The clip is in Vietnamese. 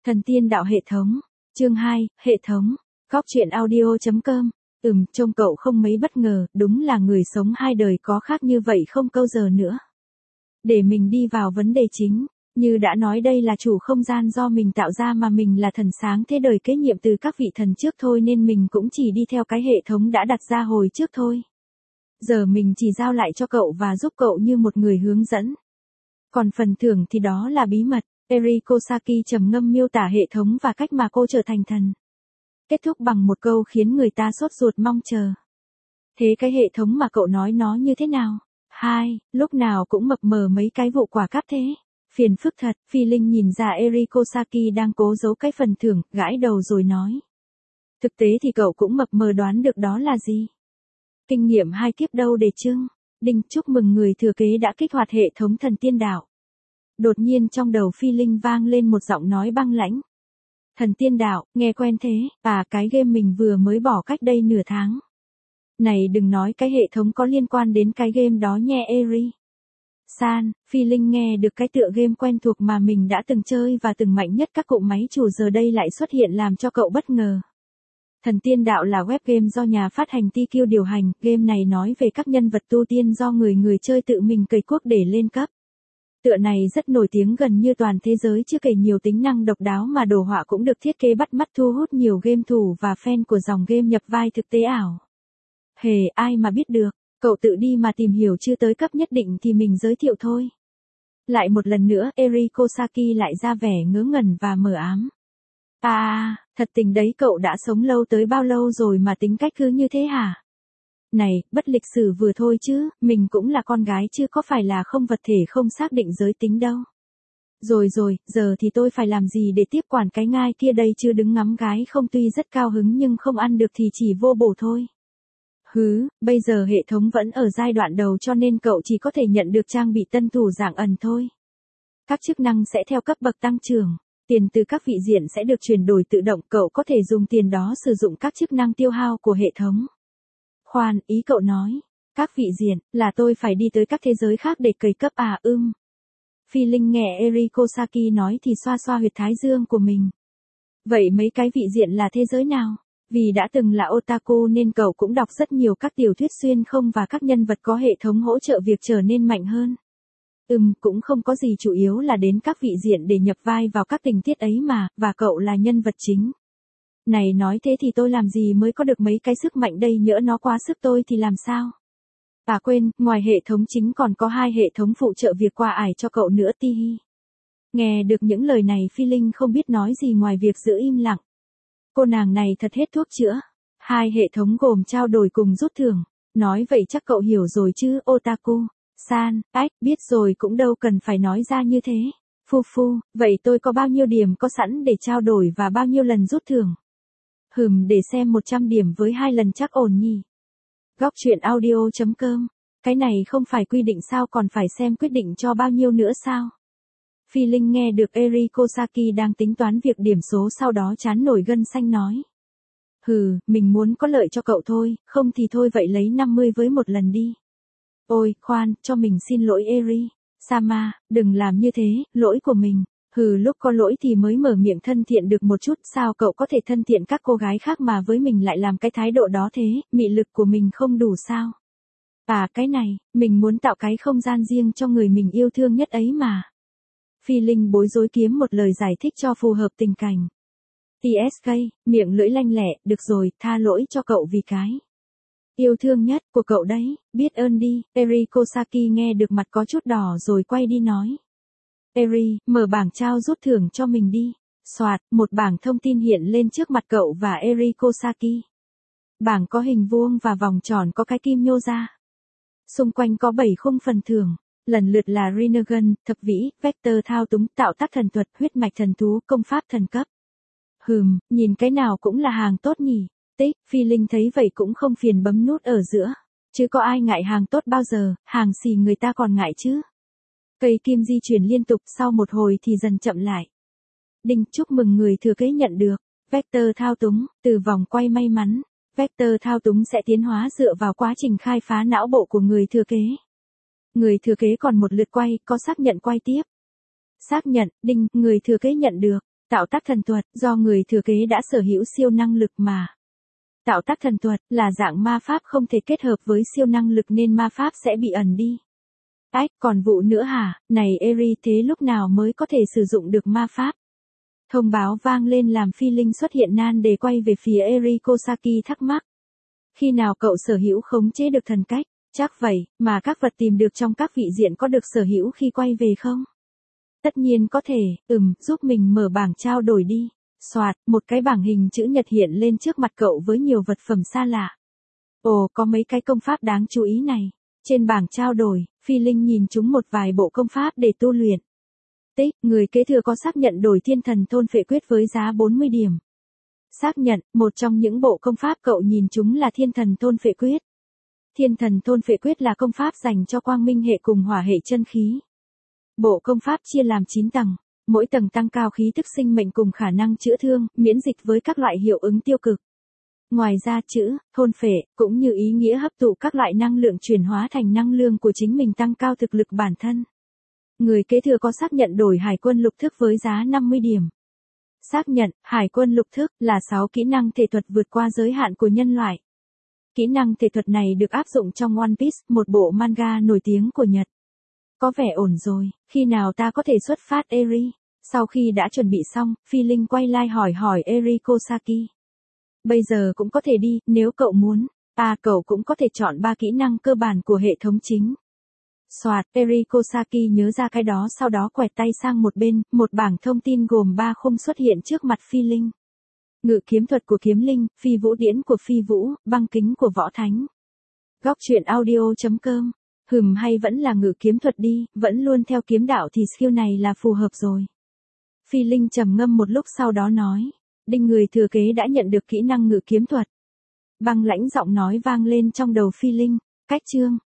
Thần tiên đạo hệ thống. Chương 2, hệ thống. Góc truyện audio.com. Trông cậu không mấy bất ngờ, đúng là người sống hai đời có khác như vậy không câu giờ nữa. Để mình đi vào vấn đề chính, như đã nói đây là chủ không gian do mình tạo ra mà mình là thần sáng thế đời kế nhiệm từ các vị thần trước thôi nên mình cũng chỉ đi theo cái hệ thống đã đặt ra hồi trước thôi. Giờ mình chỉ giao lại cho cậu và giúp cậu như một người hướng dẫn. Còn phần thưởng thì đó là bí mật. Eriko Saki trầm ngâm miêu tả hệ thống và cách mà cô trở thành thần. Kết thúc bằng một câu khiến người ta sốt ruột mong chờ. Thế cái hệ thống mà cậu nói nó như thế nào? Lúc nào cũng mập mờ mấy cái vụ quả cáp thế. Phiền phức thật, Phi Linh nhìn ra Eriko Saki đang cố giấu cái phần thưởng, gãi đầu rồi nói. Thực tế thì cậu cũng mập mờ đoán được đó là gì. Kinh nghiệm 2 kiếp đâu để chưng. Đinh, chúc mừng người thừa kế đã kích hoạt hệ thống thần tiên đạo. Đột nhiên trong đầu Phi Linh vang lên một giọng nói băng lãnh. Thần tiên đạo, nghe quen thế, cái game mình vừa mới bỏ cách đây nửa tháng. Này đừng nói cái hệ thống có liên quan đến cái game đó nhé Eri. San, Phi Linh nghe được cái tựa game quen thuộc mà mình đã từng chơi và từng mạnh nhất các cụm máy chủ giờ đây lại xuất hiện làm cho cậu bất ngờ. Thần tiên đạo là web game do nhà phát hành TQ điều hành, game này nói về các nhân vật tu tiên do người chơi tự mình cày cuốc để lên cấp. Tựa này rất nổi tiếng gần như toàn thế giới chưa kể nhiều tính năng độc đáo mà đồ họa cũng được thiết kế bắt mắt thu hút nhiều game thủ và fan của dòng game nhập vai thực tế ảo. Ai mà biết được, cậu tự đi mà tìm hiểu chưa tới cấp nhất định thì mình giới thiệu thôi. Lại một lần nữa Eriko Saki lại ra vẻ ngớ ngẩn và mờ ám. Thật tình đấy cậu đã sống lâu tới bao lâu rồi mà tính cách cứ như thế hả? Này, bất lịch sử vừa thôi chứ, mình cũng là con gái chứ có phải là không vật thể không xác định giới tính đâu. Rồi, giờ thì tôi phải làm gì để tiếp quản cái ngai kia đây chứ đứng ngắm gái không tuy rất cao hứng nhưng không ăn được thì chỉ vô bổ thôi. Bây giờ hệ thống vẫn ở giai đoạn đầu cho nên cậu chỉ có thể nhận được trang bị tân thủ dạng ẩn thôi. Các chức năng sẽ theo cấp bậc tăng trưởng. Tiền từ các vị diện sẽ được chuyển đổi tự động, cậu có thể dùng tiền đó sử dụng các chức năng tiêu hao của hệ thống. Khoan, ý cậu nói, các vị diện, là tôi phải đi tới các thế giới khác để cày cấp Phi Linh nghe Eriko Saki nói thì xoa xoa huyệt thái dương của mình. Vậy mấy cái vị diện là thế giới nào? Vì đã từng là otaku nên cậu cũng đọc rất nhiều các tiểu thuyết xuyên không và các nhân vật có hệ thống hỗ trợ việc trở nên mạnh hơn. Cũng không có gì, chủ yếu là đến các vị diện để nhập vai vào các tình tiết ấy mà, và cậu là nhân vật chính. Này nói thế thì tôi làm gì mới có được mấy cái sức mạnh đây, nhỡ nó quá sức tôi thì làm sao? Quên, ngoài hệ thống chính còn có 2 hệ thống phụ trợ việc qua ải cho cậu nữa Tihi. Nghe được những lời này Phi Linh không biết nói gì ngoài việc giữ im lặng. Cô nàng này thật hết thuốc chữa. 2 hệ thống gồm trao đổi cùng rút thưởng. Nói vậy chắc cậu hiểu rồi chứ Otaku. San, biết rồi cũng đâu cần phải nói ra như thế. Vậy tôi có bao nhiêu điểm có sẵn để trao đổi và bao nhiêu lần rút thưởng? Để xem 100 điểm với 2 lần chắc ổn nhỉ. Góc truyện audio.com. Cái này không phải quy định sao, còn phải xem quyết định cho bao nhiêu nữa sao? Phi Linh nghe được Eriko Saki đang tính toán việc điểm số sau đó trán nổi gân xanh nói. Mình muốn có lợi cho cậu thôi, không thì thôi vậy lấy 50 với một lần đi. Ôi, khoan, cho mình xin lỗi Eri. Sama, đừng làm như thế, lỗi của mình. Lúc có lỗi thì mới mở miệng thân thiện được một chút, sao cậu có thể thân thiện các cô gái khác mà với mình lại làm cái thái độ đó thế, mị lực của mình không đủ sao? Cái này, mình muốn tạo cái không gian riêng cho người mình yêu thương nhất ấy mà. Phi Linh bối rối kiếm một lời giải thích cho phù hợp tình cảnh. TSK, miệng lưỡi lanh lẹ, được rồi, tha lỗi cho cậu vì cái yêu thương nhất của cậu đấy, biết ơn đi. Eriko Saki nghe được mặt có chút đỏ rồi quay đi nói. Eri, mở bảng trao rút thưởng cho mình đi. Soạt, một bảng thông tin hiện lên trước mặt cậu và Eriko Saki. Bảng có hình vuông và vòng tròn có cái kim nhô ra. Xung quanh có 7 khung phần thưởng, lần lượt là Rinnegan, thập vĩ, vector thao túng, tạo tác thần thuật, huyết mạch thần thú, công pháp thần cấp. Nhìn cái nào cũng là hàng tốt nhỉ. Phi Linh thấy vậy cũng không phiền bấm nút ở giữa. Chứ có ai ngại hàng tốt bao giờ, hàng xì người ta còn ngại chứ. Cây kim di chuyển liên tục, sau một hồi thì dần chậm lại. Đinh, chúc mừng người thừa kế nhận được. Vector thao túng, từ vòng quay may mắn. Vector thao túng sẽ tiến hóa dựa vào quá trình khai phá não bộ của người thừa kế. Người thừa kế còn một lượt quay, có xác nhận quay tiếp. Xác nhận, đinh, người thừa kế nhận được. Tạo tác thần thuật, do người thừa kế đã sở hữu siêu năng lực mà. Tạo tác thần thuật, là dạng ma pháp không thể kết hợp với siêu năng lực nên ma pháp sẽ bị ẩn đi. Ách, còn vụ nữa hả, này Eri thế lúc nào mới có thể sử dụng được ma pháp? Thông báo vang lên làm phi linh xuất hiện nan để quay về phía Eri Kosaki thắc mắc. Khi nào cậu sở hữu khống chế được thần cách? Chắc vậy, mà các vật tìm được trong các vị diện có được sở hữu khi quay về không? Tất nhiên có thể, giúp mình mở bảng trao đổi đi. Soạt, một cái bảng hình chữ nhật hiện lên trước mặt cậu với nhiều vật phẩm xa lạ. Ồ, có mấy cái công pháp đáng chú ý này. Trên bảng trao đổi, phi linh nhìn chúng một vài bộ công pháp để tu luyện. Tích, người kế thừa có xác nhận đổi thiên thần thôn phệ quyết với giá 40 điểm. Xác nhận, một trong những bộ công pháp cậu nhìn chúng là thiên thần thôn phệ quyết. Thiên thần thôn phệ quyết là công pháp dành cho quang minh hệ cùng hỏa hệ chân khí. Bộ công pháp chia làm 9 tầng, mỗi tầng tăng cao khí tức sinh mệnh cùng khả năng chữa thương, miễn dịch với các loại hiệu ứng tiêu cực. Ngoài ra chữ, thôn phệ, cũng như ý nghĩa hấp thụ các loại năng lượng chuyển hóa thành năng lượng của chính mình tăng cao thực lực bản thân. Người kế thừa có xác nhận đổi hải quân lục thức với giá 50 điểm. Xác nhận, hải quân lục thức là 6 kỹ năng thể thuật vượt qua giới hạn của nhân loại. Kỹ năng thể thuật này được áp dụng trong One Piece, một bộ manga nổi tiếng của Nhật. Có vẻ ổn rồi, khi nào ta có thể xuất phát Eri? Sau khi đã chuẩn bị xong, phi linh quay lại hỏi Eri Kosaki. Bây giờ cũng có thể đi, nếu cậu muốn. Cậu cũng có thể chọn 3 kỹ năng cơ bản của hệ thống chính. Soạt, Eri Kosaki nhớ ra cái đó sau đó quẹt tay sang một bên, một bảng thông tin gồm 3 khung xuất hiện trước mặt phi linh. Ngự kiếm thuật của kiếm linh, phi vũ điển của phi vũ, băng kính của võ thánh. Góc truyện audio.com. Hay vẫn là ngự kiếm thuật đi, vẫn luôn theo kiếm đạo thì skill này là phù hợp rồi. Phi linh trầm ngâm một lúc sau đó nói. Đinh người thừa kế đã nhận được kỹ năng ngự kiếm thuật. Băng lãnh giọng nói vang lên trong đầu phi linh. Cách chương.